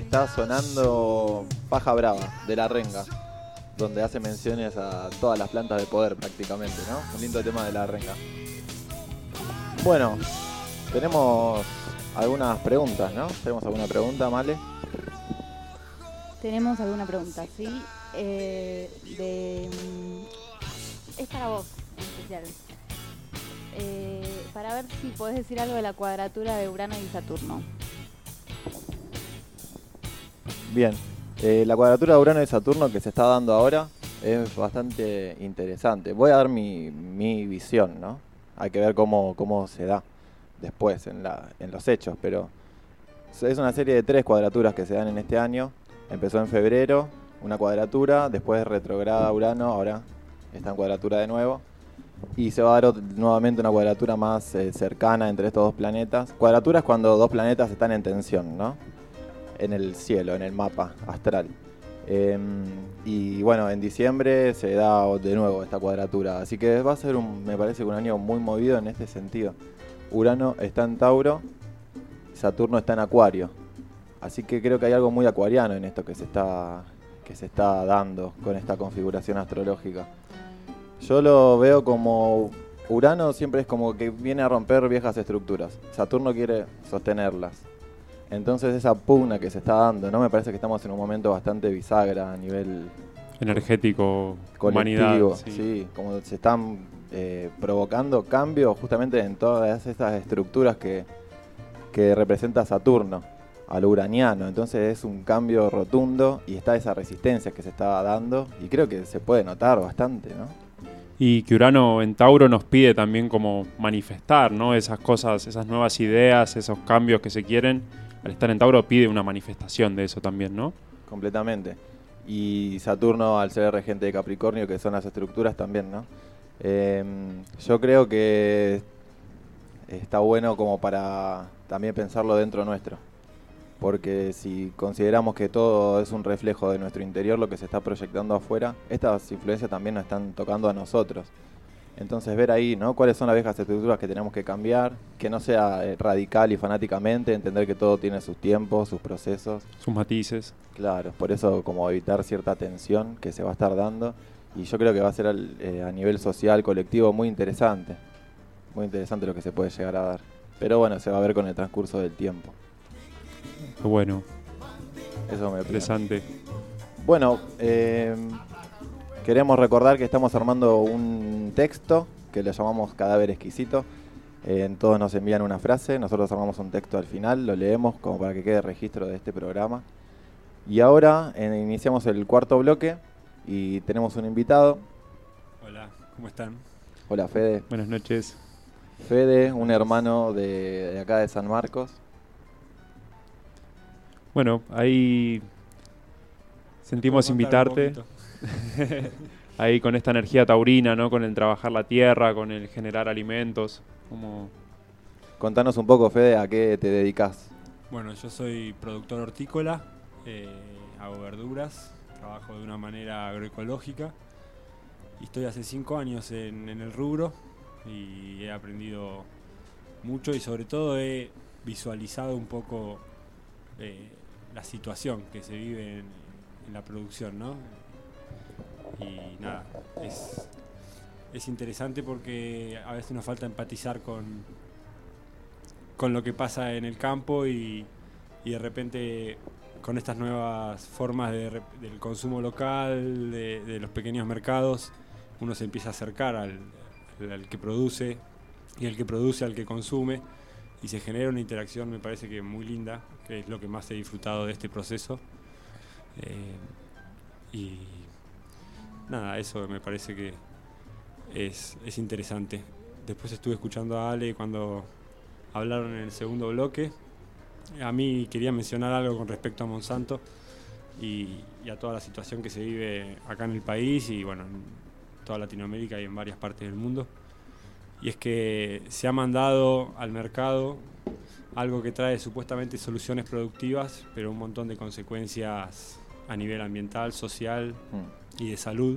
está sonando Paja Brava, de La Renga, donde hace menciones a todas las plantas de poder prácticamente, ¿no? Un lindo tema de La Renga. Bueno, tenemos algunas preguntas, ¿no? ¿Tenemos alguna pregunta, Male? Tenemos alguna pregunta, ¿sí? Es para vos, en especial. Para ver si podés decir algo de la cuadratura de Urano y Saturno. Bien, la cuadratura de Urano y Saturno que se está dando ahora es bastante interesante. Voy a dar mi visión, ¿no? Hay que ver cómo se da después en los hechos, pero es una serie de 3 cuadraturas que se dan en este año. Empezó en febrero, una cuadratura, después retrograda Urano, ahora está en cuadratura de nuevo. Y se va a dar nuevamente una cuadratura más cercana entre estos dos planetas. Cuadratura es cuando dos planetas están en tensión, ¿no? En el cielo, en el mapa astral. Y bueno, en diciembre se da de nuevo esta cuadratura. Así que va a ser, me parece, un año muy movido en este sentido. Urano está en Tauro, Saturno está en Acuario. Así que creo que hay algo muy acuariano en esto que se está dando con esta configuración astrológica. Yo lo veo como Urano siempre es como que viene a romper viejas estructuras. Saturno quiere sostenerlas. Entonces esa pugna que se está dando, ¿no? Me parece que estamos en un momento bastante bisagra a nivel energético, colectivo. humanidad. Sí, como se están provocando cambios justamente en todas estas estructuras que representa Saturno, a lo uraniano. Entonces es un cambio rotundo y está esa resistencia que se está dando y creo que se puede notar bastante, ¿no? Y que Urano en Tauro nos pide también como manifestar, ¿no? Esas cosas, esas nuevas ideas, esos cambios que se quieren. Al estar en Tauro pide una manifestación de eso también, ¿no? Completamente. Y Saturno, al ser regente de Capricornio, que son las estructuras también, ¿no? Yo creo que está bueno como para también pensarlo dentro nuestro. Porque si consideramos que todo es un reflejo de nuestro interior, lo que se está proyectando afuera, estas influencias también nos están tocando a nosotros. Entonces ver ahí, ¿no? Cuáles son las viejas estructuras que tenemos que cambiar, que no sea radical y fanáticamente, entender que todo tiene sus tiempos, sus procesos. Sus matices. Claro, por eso como evitar cierta tensión que se va a estar dando. Y yo creo que va a ser a nivel social, colectivo, muy interesante. Muy interesante lo que se puede llegar a dar. Pero bueno, se va a ver con el transcurso del tiempo. Qué bueno. Eso me interesante. Bueno, queremos recordar que estamos armando un texto que le llamamos Cadáver Exquisito. Todos nos envían una frase, nosotros armamos un texto al final, lo leemos como para que quede registro de este programa. Y ahora iniciamos el cuarto bloque y tenemos un invitado. Hola, ¿cómo están? Hola, Fede. Buenas noches. Fede, un hermano de acá de San Marcos. Bueno, ahí sentimos invitarte. Ahí con esta energía taurina, ¿no? Con el trabajar la tierra, con el generar alimentos. Contanos un poco, Fede, ¿a qué te dedicas? Bueno, yo soy productor hortícola, hago verduras, trabajo de una manera agroecológica y estoy hace 5 años en el rubro y he aprendido mucho y sobre todo he visualizado un poco la situación que se vive en la producción, ¿no? Y nada, es interesante porque a veces nos falta empatizar con lo que pasa en el campo y de repente con estas nuevas formas del consumo local, de los pequeños mercados, uno se empieza a acercar al que produce y el que produce al que consume y se genera una interacción, me parece que muy linda, que es lo que más he disfrutado de este proceso. Y nada, eso me parece que es interesante. Después estuve escuchando a Ale cuando hablaron en el segundo bloque. A mí quería mencionar algo con respecto a Monsanto y a toda la situación que se vive acá en el país y bueno, en toda Latinoamérica y en varias partes del mundo. Y es que se ha mandado al mercado algo que trae supuestamente soluciones productivas, pero un montón de consecuencias a nivel ambiental, social y de salud,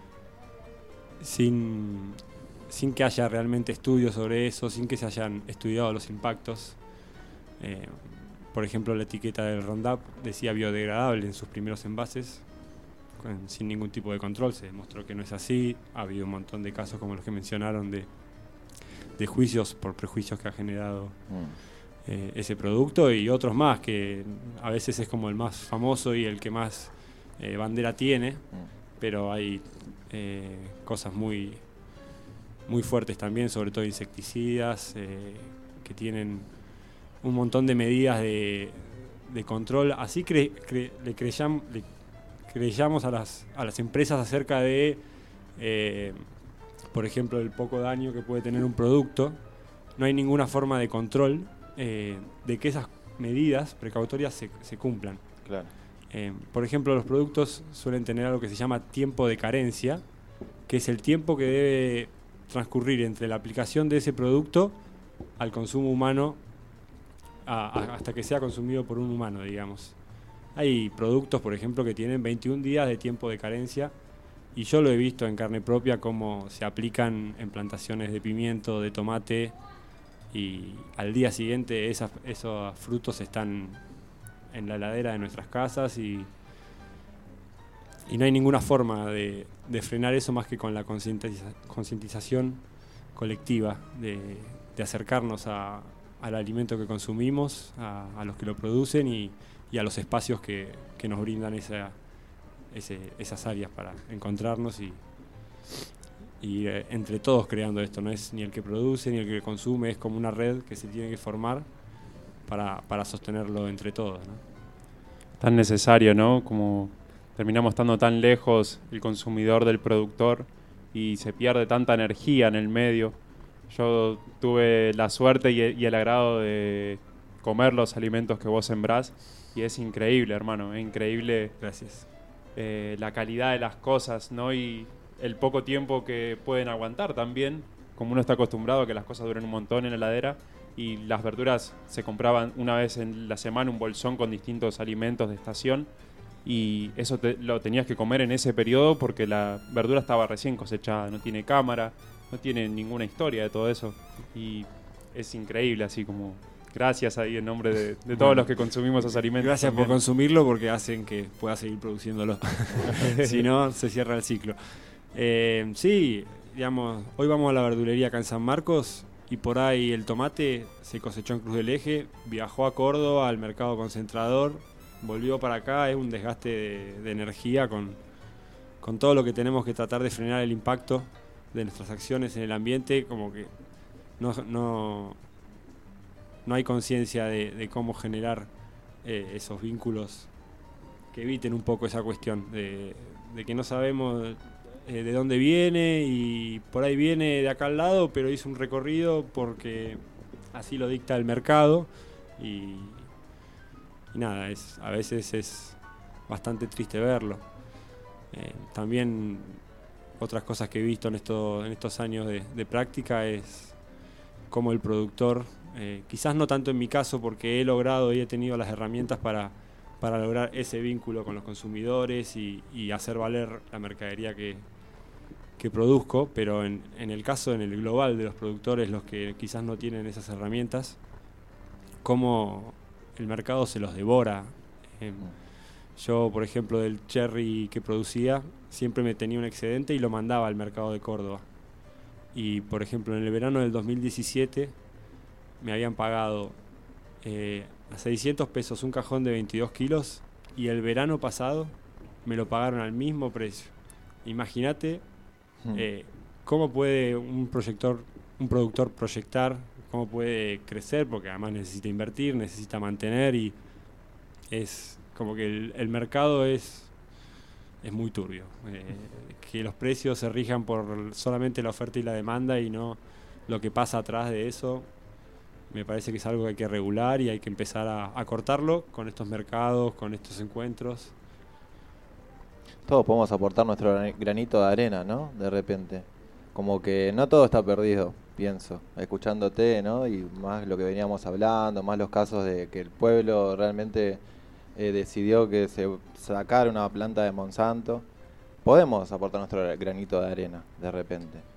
sin que haya realmente estudios sobre eso, sin que se hayan estudiado los impactos. Por ejemplo, la etiqueta del Roundup decía biodegradable en sus primeros envases, sin ningún tipo de control. Se demostró que no es así. Ha habido un montón de casos como los que mencionaron de juicios por prejuicios que ha generado ese producto, y otros más que a veces es como el más famoso y el que más bandera tiene, pero hay cosas muy, muy fuertes también, sobre todo insecticidas, que tienen un montón de medidas de control. Así le creyamos a las empresas acerca de, por ejemplo, el poco daño que puede tener un producto. No hay ninguna forma de control de que esas medidas precautorias se cumplan. Claro. Por ejemplo, los productos suelen tener algo que se llama tiempo de carencia, que es el tiempo que debe transcurrir entre la aplicación de ese producto al consumo humano, hasta que sea consumido por un humano, digamos. Hay productos, por ejemplo, que tienen 21 días de tiempo de carencia, y yo lo he visto en carne propia cómo se aplican en plantaciones de pimiento, de tomate, y al día siguiente esos frutos están en la heladera de nuestras casas, y no hay ninguna forma de frenar eso más que con la concientización colectiva, de acercarnos al alimento que consumimos, a los que lo producen, y a los espacios que nos brindan esas áreas para encontrarnos y entre todos creando esto. No es ni el que produce ni el que consume, es como una red que se tiene que formar para sostenerlo entre todos, ¿no? Tan necesario, ¿no? Como terminamos estando tan lejos el consumidor del productor y se pierde tanta energía en el medio. Yo tuve la suerte y el agrado de comer los alimentos que vos sembrás, y es increíble, hermano, es increíble. Gracias. La calidad de las cosas, ¿no? Y el poco tiempo que pueden aguantar también, como uno está acostumbrado a que las cosas duren un montón en la heladera, y las verduras se compraban una vez en la semana, un bolsón con distintos alimentos de estación, y eso lo tenías que comer en ese periodo porque la verdura estaba recién cosechada, no tiene cámara, no tiene ninguna historia de todo eso, y es increíble, así como gracias ahí en nombre de todos los que consumimos esos alimentos. Gracias también por consumirlo, porque hacen que pueda seguir produciéndolo. Si no, se cierra el ciclo. Sí, digamos, hoy vamos a la verdulería acá en San Marcos, y por ahí el tomate se cosechó en Cruz del Eje, viajó a Córdoba al mercado concentrador, volvió para acá. Es un desgaste de energía con todo lo que tenemos que tratar de frenar el impacto de nuestras acciones en el ambiente. Como que no hay conciencia de cómo generar esos vínculos que eviten un poco esa cuestión de que no sabemos de dónde viene, y por ahí viene de acá al lado, pero hizo un recorrido porque así lo dicta el mercado, y nada, a veces es bastante triste verlo. También otras cosas que he visto en estos años de práctica es cómo el productor, quizás no tanto en mi caso porque he logrado y he tenido las herramientas para lograr ese vínculo con los consumidores y hacer valer la mercadería que produzco, pero en el caso, en el global de los productores, los que quizás no tienen esas herramientas, cómo el mercado se los devora. Yo, por ejemplo, del cherry que producía, siempre me tenía un excedente y lo mandaba al mercado de Córdoba. Y, por ejemplo, en el verano del 2017 me habían pagado a 600 pesos un cajón de 22 kilos, y el verano pasado me lo pagaron al mismo precio. Imagínate cómo puede un productor proyectar, cómo puede crecer, porque además necesita invertir, necesita mantener, y es como que el mercado es muy turbio. Que los precios se rijan por solamente la oferta y la demanda y no lo que pasa atrás de eso, me parece que es algo que hay que regular y hay que empezar a cortarlo con estos mercados, con estos encuentros. Todos podemos aportar nuestro granito de arena, ¿no? De repente. Como que no todo está perdido, pienso, escuchándote, ¿no? Y más lo que veníamos hablando, más los casos de que el pueblo realmente decidió que se sacara una planta de Monsanto. Podemos aportar nuestro granito de arena, de repente.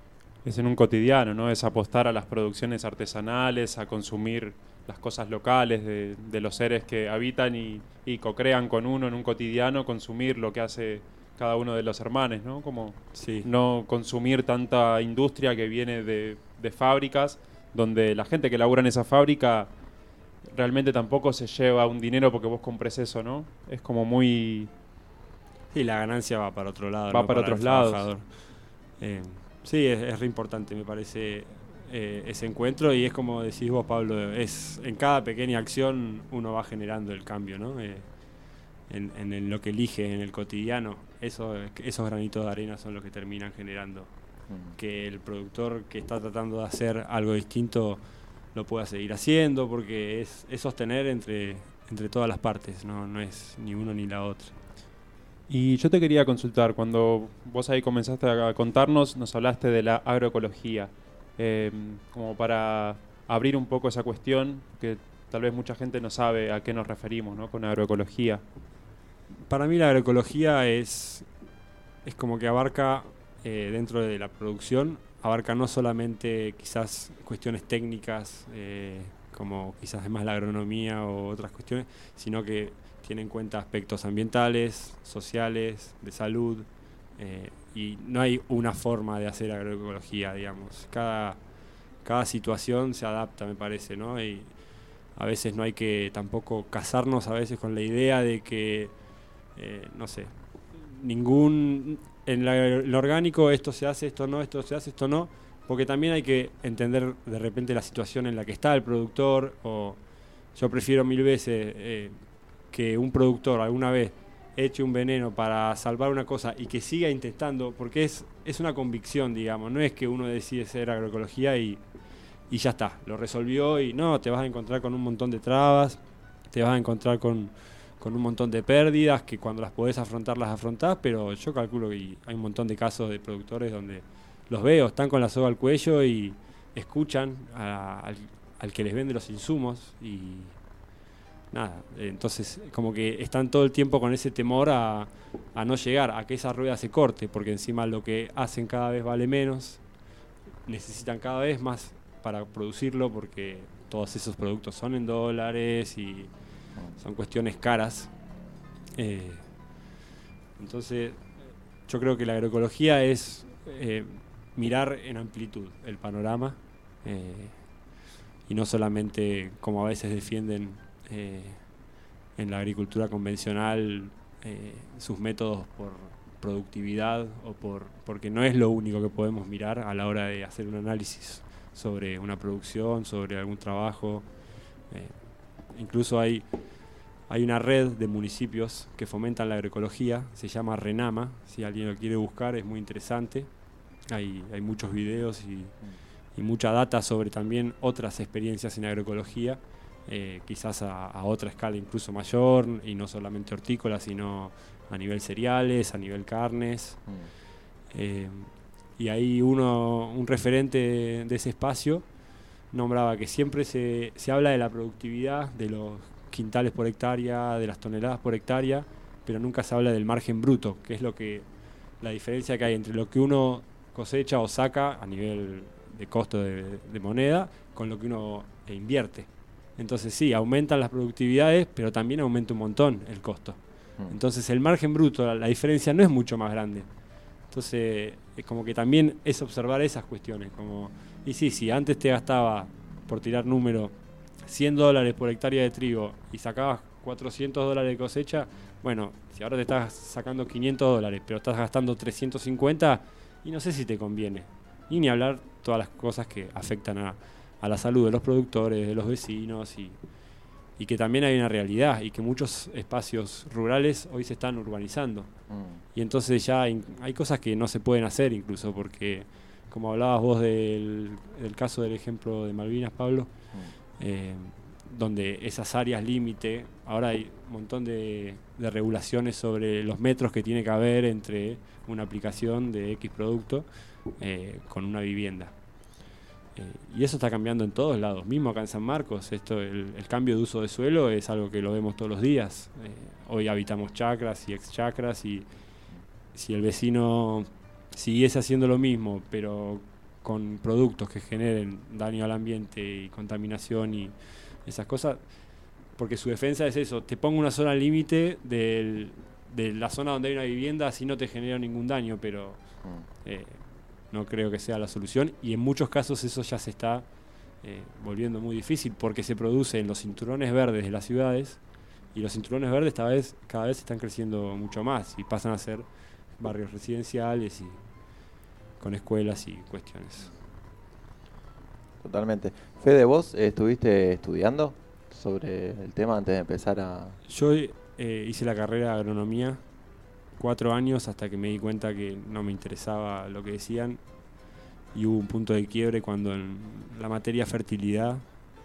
es en un cotidiano, ¿no? Es apostar a las producciones artesanales, a consumir las cosas locales de los seres que habitan y co-crean con uno en un cotidiano, consumir lo que hace cada uno de los hermanos, ¿no? Como Sí. no consumir tanta industria que viene de fábricas, donde la gente que labura en esa fábrica realmente tampoco se lleva un dinero porque vos compres eso, ¿no? Es como muy... Sí, la ganancia va para otro lado. Va ¿no? para el otros lados. trabajador. Sí, es re importante, me parece, ese encuentro. Y es como decís vos, Pablo, es en cada pequeña acción uno va generando el cambio, ¿no? En lo que elige, en el cotidiano. Esos granitos de arena son los que terminan generando que el productor que está tratando de hacer algo distinto lo pueda seguir haciendo, porque es sostener entre todas las partes, no es ni uno ni la otra. Y yo te quería consultar, cuando vos ahí comenzaste a contarnos, nos hablaste de la agroecología, como para abrir un poco esa cuestión, que tal vez mucha gente no sabe a qué nos referimos, ¿no? Con agroecología. Para mí la agroecología es como que abarca, dentro de la producción, abarca no solamente quizás cuestiones técnicas, como quizás es más la agronomía o otras cuestiones, sino que tiene en cuenta aspectos ambientales, sociales, de salud, y no hay una forma de hacer agroecología, digamos. Cada situación se adapta, me parece, ¿no? Y a veces no hay que tampoco casarnos a veces con la idea de que, no sé, en lo orgánico esto se hace, esto no, esto se hace, esto no, porque también hay que entender de repente la situación en la que está el productor, o yo prefiero mil veces que un productor alguna vez eche un veneno para salvar una cosa y que siga intentando, porque es una convicción, digamos, no es que uno decide hacer agroecología y ya está, lo resolvió, y no, te vas a encontrar con un montón de trabas, te vas a encontrar con un montón de pérdidas que cuando las podés afrontar las afrontás, pero yo calculo que hay un montón de casos de productores donde los veo, están con la soga al cuello y escuchan al que les vende los insumos y nada, entonces como que están todo el tiempo con ese temor a no llegar, a que esa rueda se corte, porque encima lo que hacen cada vez vale menos, necesitan cada vez más para producirlo, porque todos esos productos son en dólares y son cuestiones caras. Entonces yo creo que la agroecología es mirar en amplitud el panorama, y no solamente como a veces defienden en la agricultura convencional sus métodos por productividad o porque no es lo único que podemos mirar a la hora de hacer un análisis sobre una producción, sobre algún trabajo. Incluso hay una red de municipios que fomentan la agroecología, se llama RENAMA, si alguien lo quiere buscar, es muy interesante. Hay muchos videos y mucha data sobre también otras experiencias en agroecología, quizás a otra escala incluso mayor, y no solamente hortícola, sino a nivel cereales, a nivel carnes. Y ahí un referente de ese espacio nombraba que siempre se habla de la productividad, de los quintales por hectárea, de las toneladas por hectárea, pero nunca se habla del margen bruto, que es la diferencia que hay entre lo que uno cosecha o saca a nivel de costo de moneda con lo que uno invierte. Entonces sí, aumentan las productividades, pero también aumenta un montón el costo. Entonces el margen bruto, la diferencia no es mucho más grande. Entonces es como que también es observar esas cuestiones. Y sí, si antes te gastaba, por tirar número, $100 por hectárea de trigo y sacabas $400 de cosecha, bueno, si ahora te estás sacando $500, pero estás gastando 350, y no sé si te conviene. Y ni hablar todas las cosas que afectan a la salud de los productores, de los vecinos, y que también hay una realidad, y que muchos espacios rurales hoy se están urbanizando. Y entonces ya hay cosas que no se pueden hacer incluso, porque como hablabas vos del caso del ejemplo de Malvinas, Pablo, donde esas áreas límite, ahora hay un montón de regulaciones sobre los metros que tiene que haber entre una aplicación de X producto con una vivienda. Y eso está cambiando en todos lados, mismo acá en San Marcos. El cambio de uso de suelo es algo que lo vemos todos los días. Hoy habitamos chacras y ex chacras, y si el vecino siguiese haciendo lo mismo, pero con productos que generen daño al ambiente y contaminación y esas cosas, porque su defensa es eso, te pongo una zona límite de la zona donde hay una vivienda, así no te genera ningún daño, pero no creo que sea la solución, y en muchos casos eso ya se está volviendo muy difícil, porque se produce en los cinturones verdes de las ciudades, y los cinturones verdes cada vez están creciendo mucho más, y pasan a ser barrios residenciales y con escuelas y cuestiones. Totalmente. Fede, ¿vos estuviste estudiando sobre el tema antes de empezar a...? Yo hice la carrera de agronomía 4 años hasta que me di cuenta que no me interesaba lo que decían, y hubo un punto de quiebre cuando en la materia fertilidad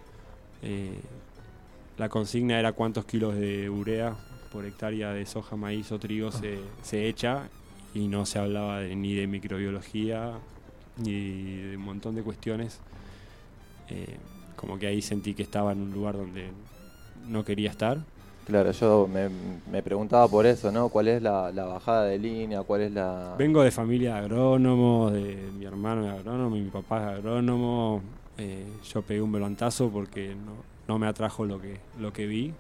la consigna era cuántos kilos de urea por hectárea de soja, maíz o trigo se echa, y no se hablaba ni de microbiología ni de un montón de cuestiones. Como que ahí sentí que estaba en un lugar donde no quería estar. Claro, yo me preguntaba por eso, ¿no? ¿Cuál es la bajada de línea? ¿Cuál es la...? Vengo de familia de agrónomos, mi hermano es agrónomo y mi papá es agrónomo. Yo pegué un volantazo porque no me atrajo lo que vi.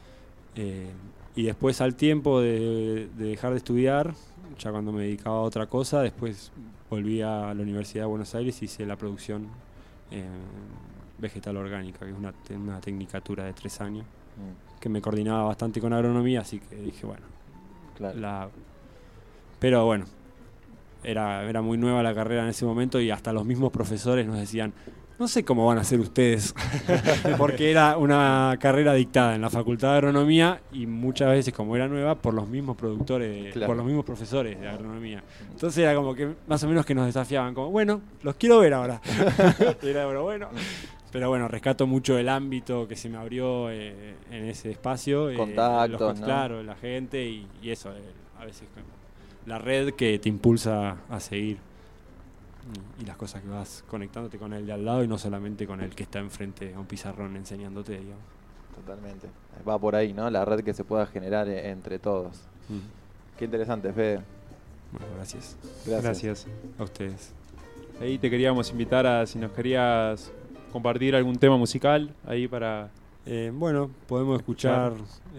Y después, al tiempo de dejar de estudiar, ya cuando me dedicaba a otra cosa, después volví a la Universidad de Buenos Aires y hice la producción vegetal orgánica, que es una tecnicatura de 3 años, que me coordinaba bastante con agronomía, así que dije, bueno, claro. Pero bueno, era muy nueva la carrera en ese momento, y hasta los mismos profesores nos decían, no sé cómo van a hacer ustedes, porque era una carrera dictada en la Facultad de Agronomía, y muchas veces, como era nueva, por los mismos productores, claro, por los mismos profesores de agronomía. Entonces era como que más o menos que nos desafiaban, como, bueno, los quiero ver ahora. Era bueno. Pero bueno, rescato mucho el ámbito que se me abrió en ese espacio. Contactos, ¿no? Claro, la gente y eso, a veces la red que te impulsa a seguir. Y las cosas que vas conectándote con el de al lado y no solamente con el que está enfrente a un pizarrón enseñándote, digamos. Totalmente. Va por ahí, ¿no? La red que se pueda generar entre todos. Qué interesante, Fede. Bueno, gracias. Gracias A ustedes. Ahí te queríamos invitar a si nos querías compartir algún tema musical ahí para... Bueno, podemos escuchar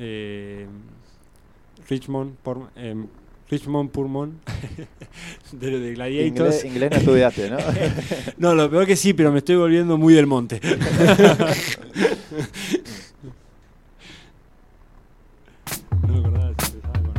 Richmond Purmont de Gladiators. Inglés no estudiaste, ¿no? No, lo peor que sí, pero me estoy volviendo muy del monte. No me acordaba si empezaba con...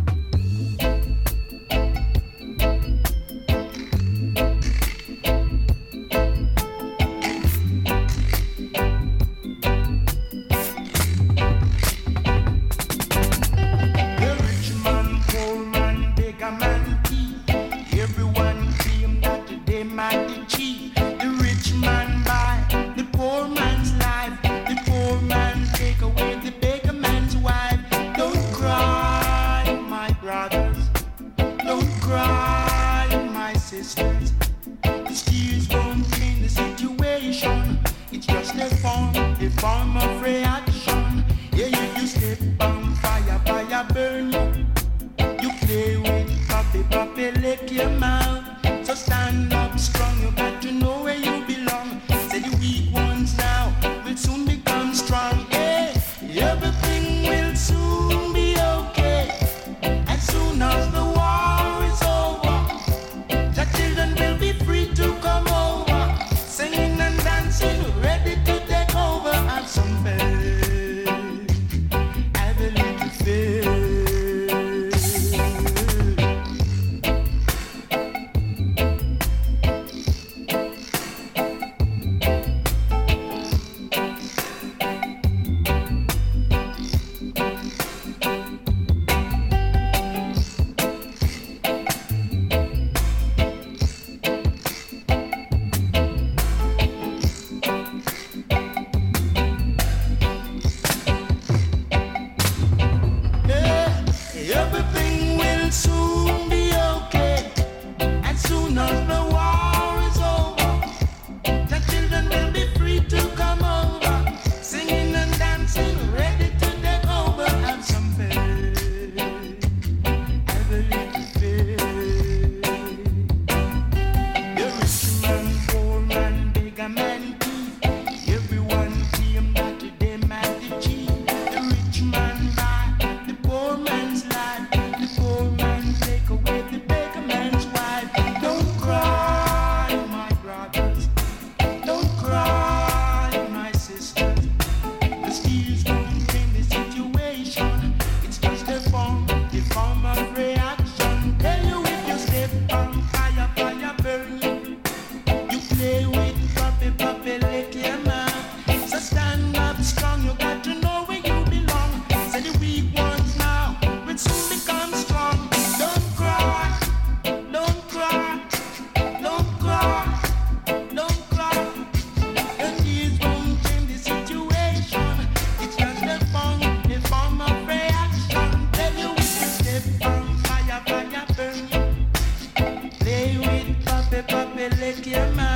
Form of reaction. Yeah, you step on fire burn you. You play with puppy, lick your mouth. So stand up strong, you got dear man.